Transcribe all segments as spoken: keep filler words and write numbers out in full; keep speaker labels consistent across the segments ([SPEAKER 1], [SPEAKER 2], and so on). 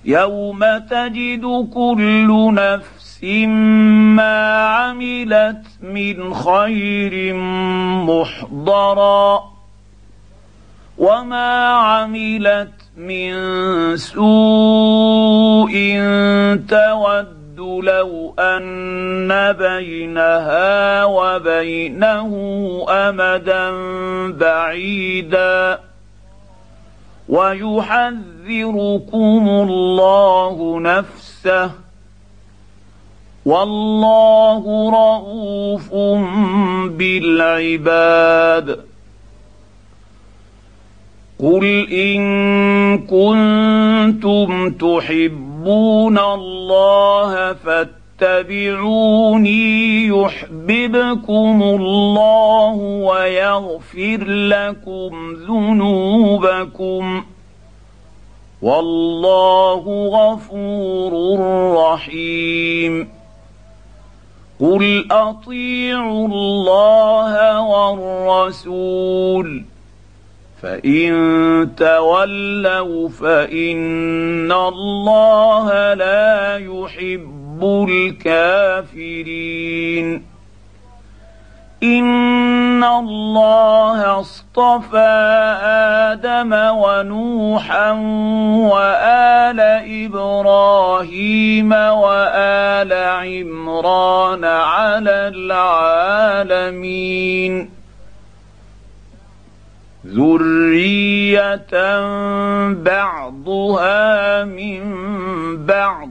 [SPEAKER 1] يوم تجد كل نفس ما عملت من خير محضرا وما عملت من سوء تود لو أن بينها وبينه أمدا بعيدا ويحذركم الله نفسه والله رءوف بالعباد. قل إن كنتم تحبون الله فاتبعوني يحببكم الله ويغفر لكم ذنوبكم والله غفور رحيم. قل أطيعوا الله والرسول فإن تولوا فإن الله لا يحب الكافرين. إن الله اصطفى آدم ونوحا وآل إبراهيم وآل عمران على العالمين ذرية بعضها من بعض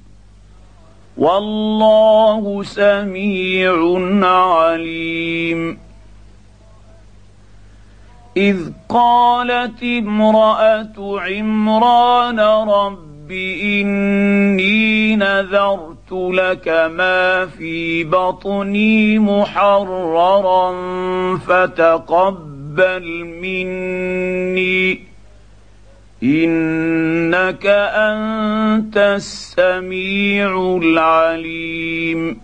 [SPEAKER 1] والله سميع عليم. إذ قالت امرأة عمران رب إني نذرت لك ما في بطني محررا فتقبل مني إنك أنت السميع العليم.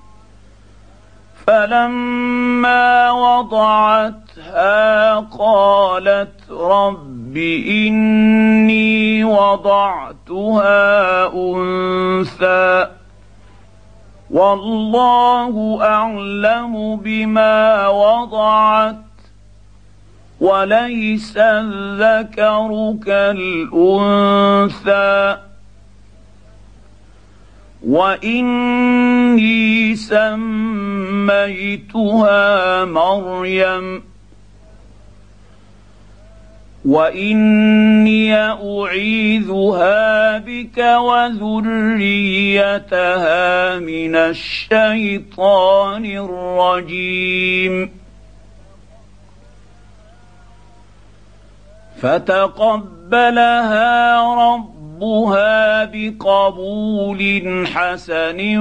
[SPEAKER 1] فلما وضعتها قالت رب إني وضعتها أنثى والله أعلم بما وضعت وليس الذكر كالأنثى وإني سميتها مريم وإني أعيذها بك وذريتها من الشيطان الرجيم. فتقبلها ربها بقبول حسن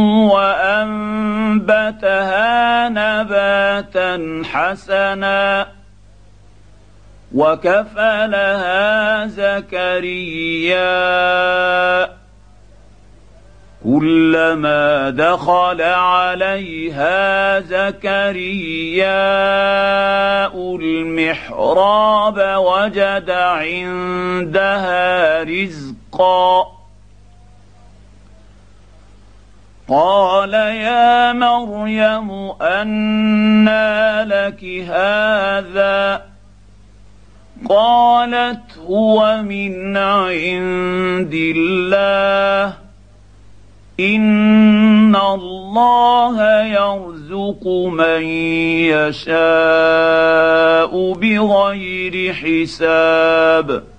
[SPEAKER 1] وأنبتها نباتا حسنا وكفلها زكريا كلما دخل عليها زكرياء المحراب وجد عندها رزقا قال يا مريم أنى لك هذا قالت هو من عند الله إن الله يرزق من يشاء بغير حساب.